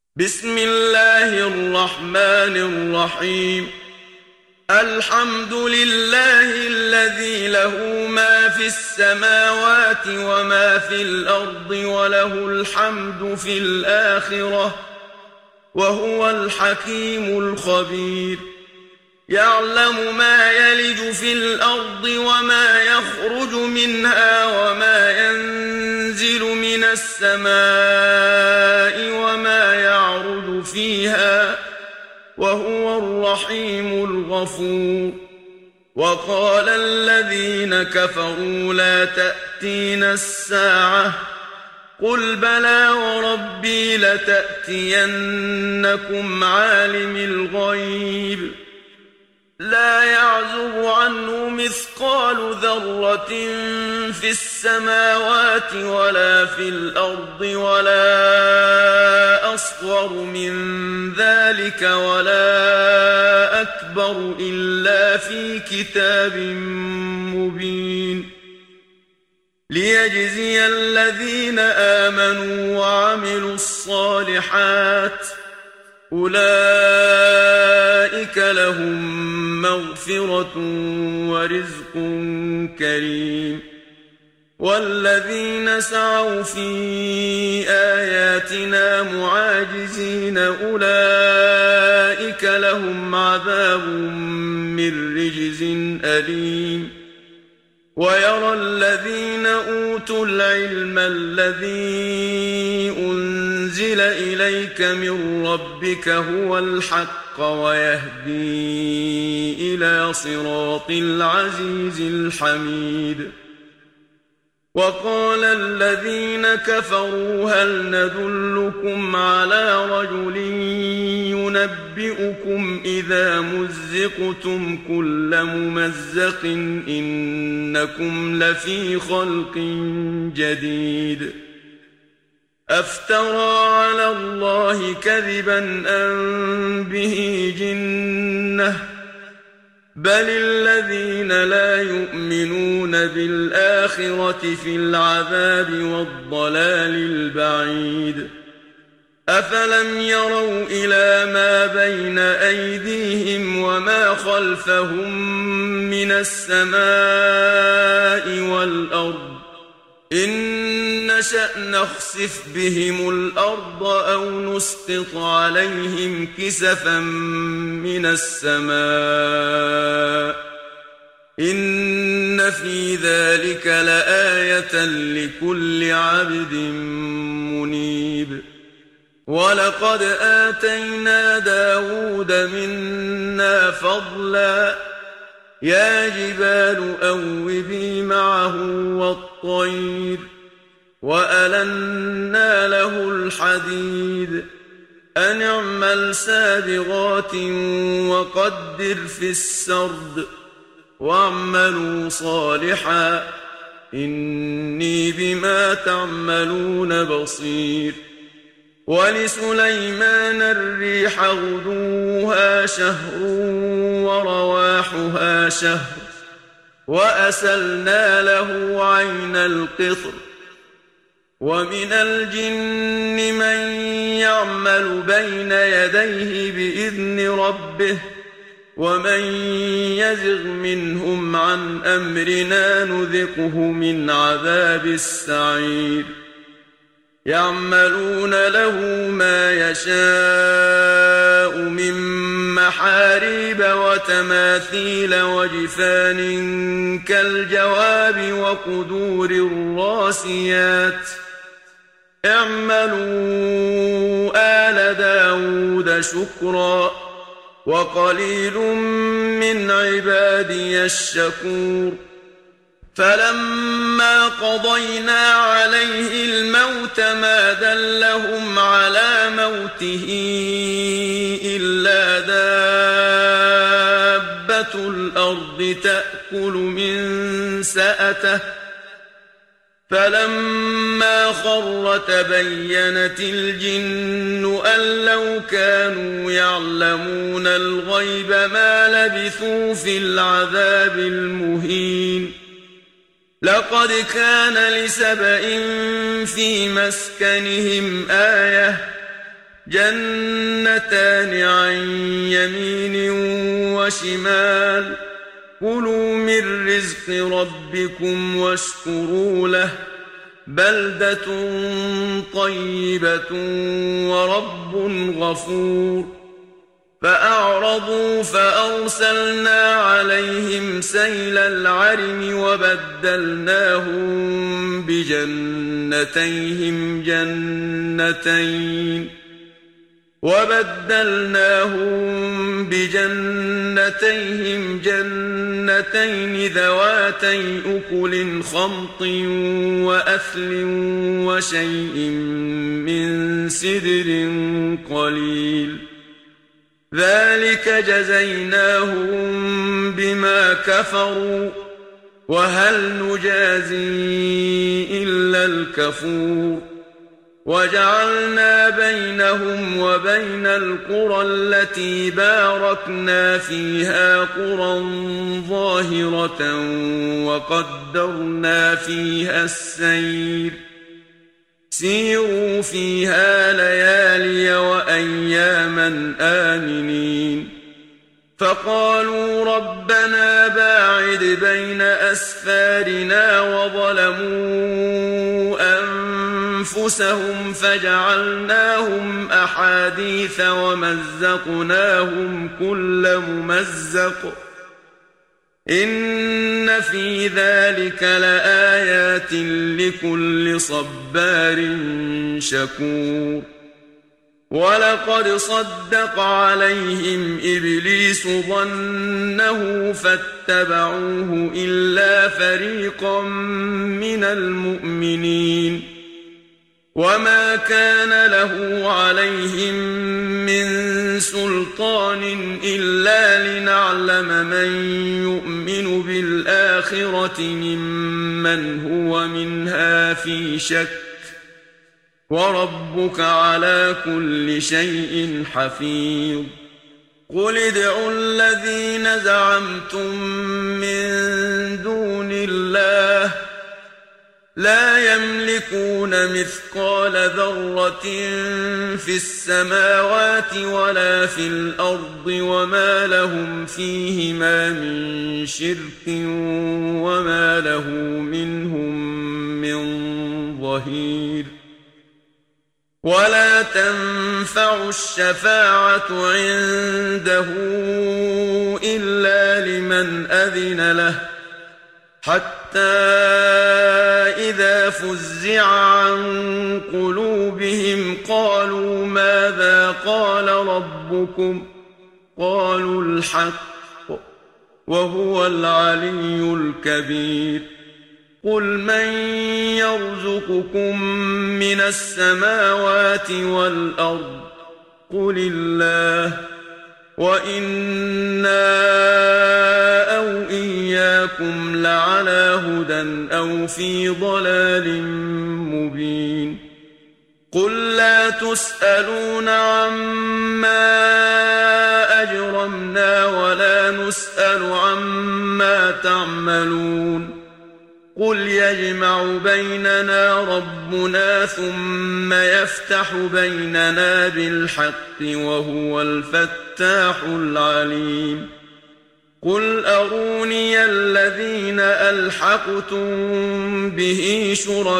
بسم الله الرحمن الرحيم. الحمد لله الذي له ما في السماوات وما في الأرض وله الحمد في الآخرة وهو الحكيم الخبير. يعلم ما يلج في الأرض وما يخرج منها وما ينزل من السماء وما يعرج فيها وهو الرحيم الغفور. وقال الذين كفروا لا تأتينا الساعة قل بلى وربي لتأتينكم عالم الغيب لا يعزب عنه مثقال ذرة في السماوات ولا في الأرض ولا أصغر من ذلك ولا أكبر إلا في كتاب مبين. ليجزي الذين آمنوا وعملوا الصالحات أولئك لهم مغفرة ورزق كريم. والذين سعوا في آياتنا معاجزين أولئك لهم عذاب من رجز أليم. ويرى الذين أوتوا العلم الذي أنزل إليك من ربك هو الحق ويهدي إلى صراط العزيز الحميد. وقال الذين كفروا هل ندلكم على رجل ينبئكم إذا مزقتم كل ممزق إنكم لفي خلق جديد. أفترى على الله كذبا أم به جنة بل الذين لا يؤمنون بالآخرة في العذاب والضلال البعيد. أفلم يروا إلى ما بين أيديهم وما خلفهم من السماء والأرض إن نشأ نخسف بهم الأرض أو نسقط عليهم كسفا من السماء إن في ذلك لآية لكل عبد منيب. ولقد آتينا داود منا فضلا يا جبال أوبي معه والطير وألنا له الحديد أن اعمل سابغات وقدر في السرد واعملوا صالحا إني بما تعملون بصير. ولسليمان الريح غدوها شهر ورواحها شهر وأسلنا له عين القطر. ومن الجن من يعمل بين يديه بإذن ربه ومن يزغ منهم عن أمرنا نذقه من عذاب السعير. يعملون له ما يشاء من محاريب وتماثيل وجفان كالجواب وقدور الراسيات اعملوا آل داود شكرا وقليل من عبادي الشكور. فلما قضينا عليه الموت ما دلهم على موته إلا دابة الأرض تأكل من سأته فلما خر تبينت الجن أن لو كانوا يعلمون الغيب ما لبثوا في العذاب المهين. لقد كان لسبإ في مسكنهم آية جنتان عن يمين وشمال كلوا من رزق ربكم واشكروا له بلدة طيبة ورب غفور فأعرضوا فأرسلنا عليهم سيل العرم وبدلناهم بجنتيهم جنتين ذواتي أكل خمط وأثل وشيء من سدر قليل ذلك جزيناهم بما كفروا وهل نجازي إلا الكفور وجعلنا بينهم وبين القرى التي باركنا فيها قرى ظاهرة وقدرنا فيها السير سيروا فيها ليالي وأياما آمنين فقالوا ربنا باعد بين أسفارنا وظلموا أنفسهم فجعلناهم أحاديث ومزقناهم كل ممزق إن في ذلك لآيات لكل صبار شكور ولقد صدق عليهم إبليس ظنه فاتبعوه إلا فريقا من المؤمنين وما كان له عليهم من سلطان إلا لنعلم من يؤمن بالآخرة ممن هو منها في شك وربك على كل شيء حفيظ قل ادعوا الذين زعمتم من دون الله لا يملكون مثقال ذرة في السماوات ولا في الأرض وما لهم فيهما من شرك وما له منهم من ظهير ولا تنفع الشفاعة عنده إلا لمن أذن له حتى إذا فزع عن قلوبهم قالوا ماذا قال ربكم قالوا الحق وهو العلي الكبير قل من يرزقكم من السماوات والأرض قل الله وإنا أو إياكم لعلى هدى أو في ضلال مبين قل لا تسألون عما أجرمنا ولا نسأل عما تعملون قل يجمع بيننا ربنا ثم يفتح بيننا بالحق وهو الفتاح العليم قل أروني الذين ألحقتم به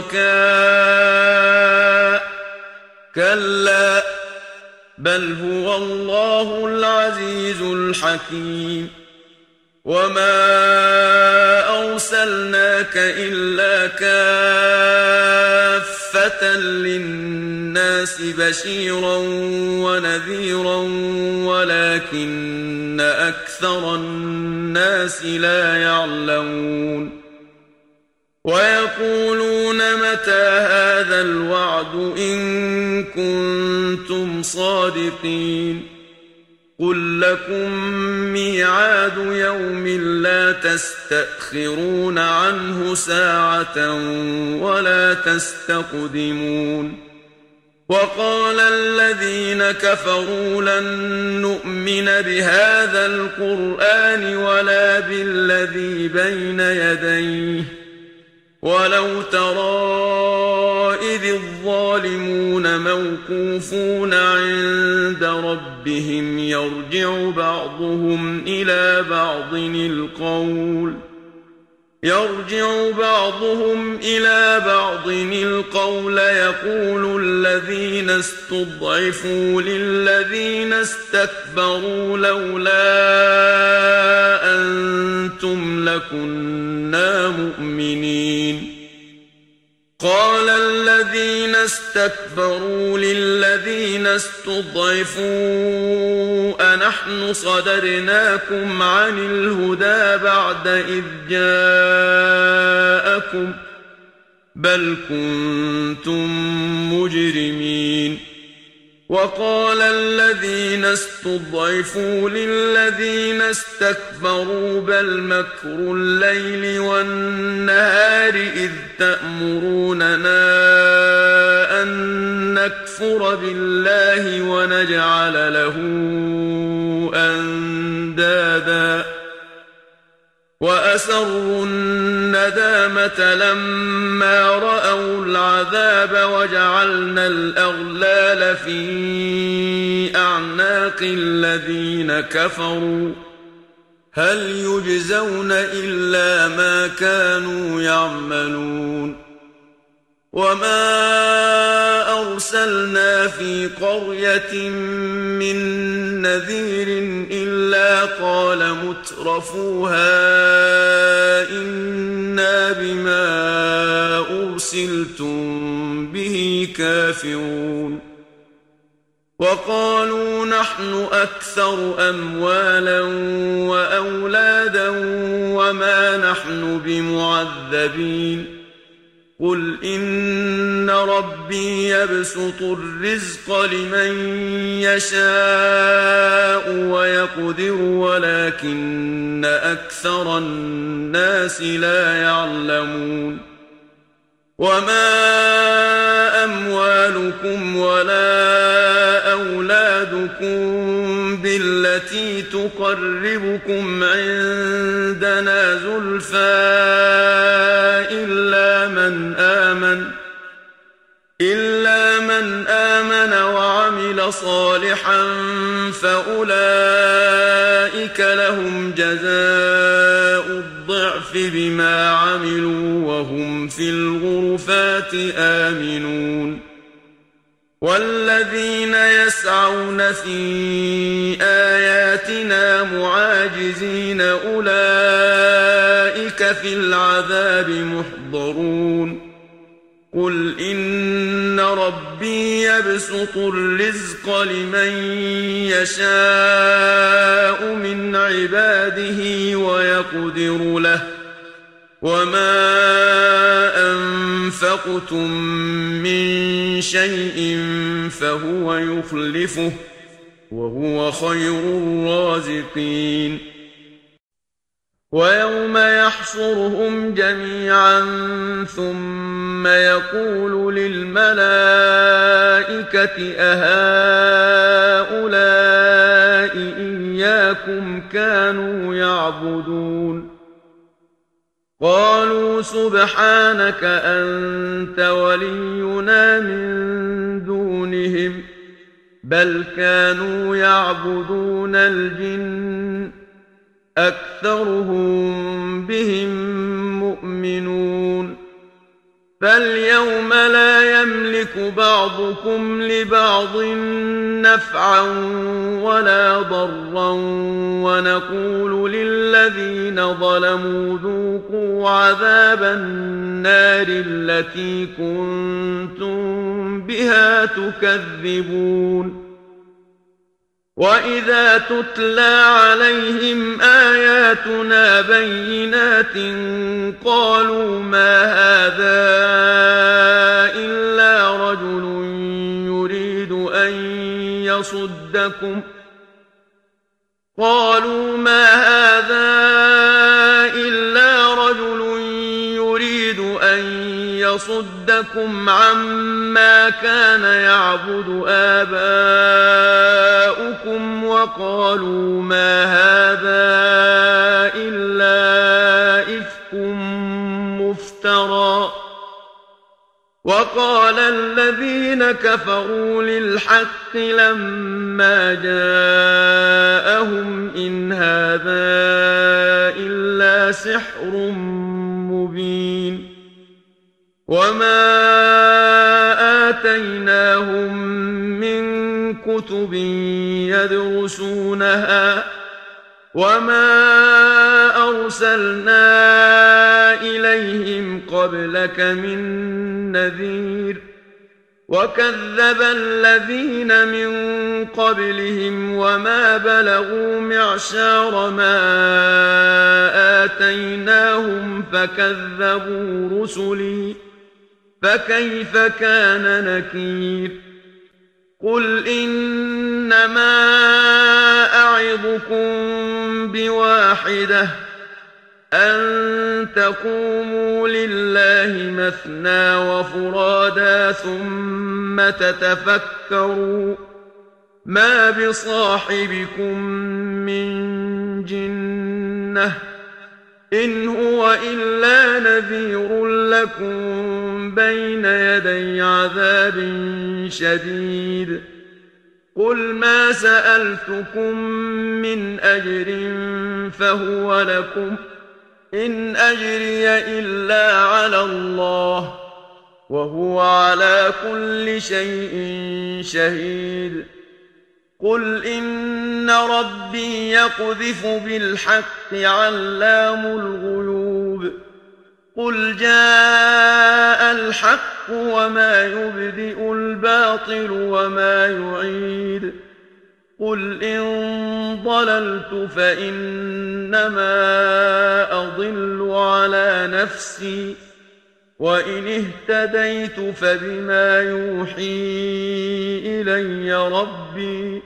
شركاء كلا بل هو الله العزيز الحكيم وما أرسلناك إلا كافة للناس بشيرا ونذيرا ولكن أكثر الناس لا يعلمون ويقولون متى هذا الوعد إن كنتم صادقين قل لكم ميعاد يوم لا تستأخرون عنه ساعة ولا تستقدمون وقال الذين كفروا لن نؤمن بهذا القرآن ولا بالذي بين يديه ولو ترى إذ الظالمون موقوفون عند ربهم يرجع بعضهم إلى بعض القول يقول الذين استضعفوا للذين استكبروا لولا أنتم لكنا مؤمنين قال الذين استكبروا للذين استضعفوا أنحن صدرناكم عن الهدى بعد إذ جاءكم بل كنتم مجرمين وقال الذين استضعفوا للذين استكبروا بل مكر الليل والنهار إذ تأمروننا أن نكفر بالله ونجعل له أندادا وأسروا الندامة لما رأوا العذاب وجعلنا الأغلال في أعناق الذين كفروا هل يجزون إلا ما كانوا يعملون وما أرسلنا في قرية من نذير إلا قال مترفوها إنا بما أرسلتم به كافرون وقالوا نحن أكثر أموالا وأولادا وما نحن بمعذبين قل إن ربي يبسط الرزق لمن يشاء ويقدر ولكن أكثر الناس لا يعلمون وما أموالكم ولا أولادكم بالتي تقربكم عندنا زلفى إلا من آمن وعمل صالحا فأولئك لهم جزاء الضعف بما عملوا وهم في الغرفات آمنون والذين يسعون في آياتنا معاجزين أولئك في العذاب محضرون قل إن ربي يبسط الرزق لمن يشاء من عباده ويقدر له وما أنفقتم من شيء فهو يخلفه وهو خير الرازقين ويوم يحشرهم جميعا ثم يقول للملائكة أهؤلاء إياكم كانوا يعبدون قالوا سبحانك أنت ولينا من دونهم بل كانوا يعبدون الجن أكثرهم بهم مؤمنون فاليوم لا يملك بعضكم لبعض نفعا ولا ضرا ونقول للذين ظلموا ذوقوا عذاب النار التي كنتم بها تكذبون وإذا تتلى عليهم آياتنا بينات قالوا ما هذا إلا رجل يريد أن يصدكم عما كان يعبد آباؤكم وقالوا ما هذا إلا إفك مفترى وقال الذين كفروا للحق لما جاءهم إن هذا إلا سحر مبين وما آتيناهم من كتب يدرسونها وما أرسلنا إليهم قبلك من نذير وكذب الذين من قبلهم وما بلغوا معشار ما آتيناهم فكذبوا رسلي فكيف كان نكير قل إنما أعظكم بواحدة أن تقوموا لله مثنى وفرادا ثم تتفكروا ما بصاحبكم من جنة إن هو إلا نذير لكم بين يدي عذاب شديد قل ما سألتكم من أجر فهو لكم إن أجري إلا على الله وهو على كل شيء شهيد قل إن ربي يقذف بالحق علام الغيوب قل جاء الحق وما يبدئ الباطل وما يعيد قل إن ضللت فإنما أضل على نفسي وإن اهتديت فبما يوحي إلي ربي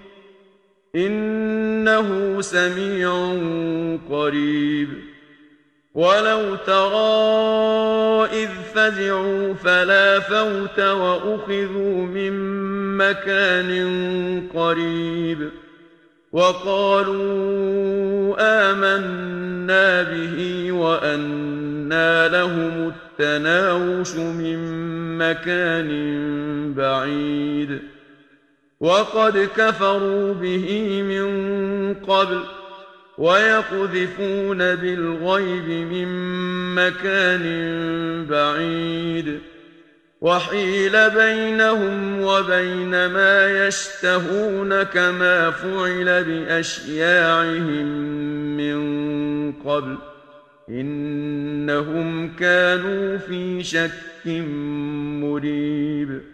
إنه سميع قريب ولو ترى إذ فزعوا فلا فوت وأخذوا من مكان قريب وقالوا آمنا به وأنى لهم التناوش من مكان بعيد وقد كفروا به من قبل ويقذفون بالغيب من مكان بعيد وحيل بينهم وبين ما يشتهون كما فعل بأشياعهم من قبل إنهم كانوا في شك مريب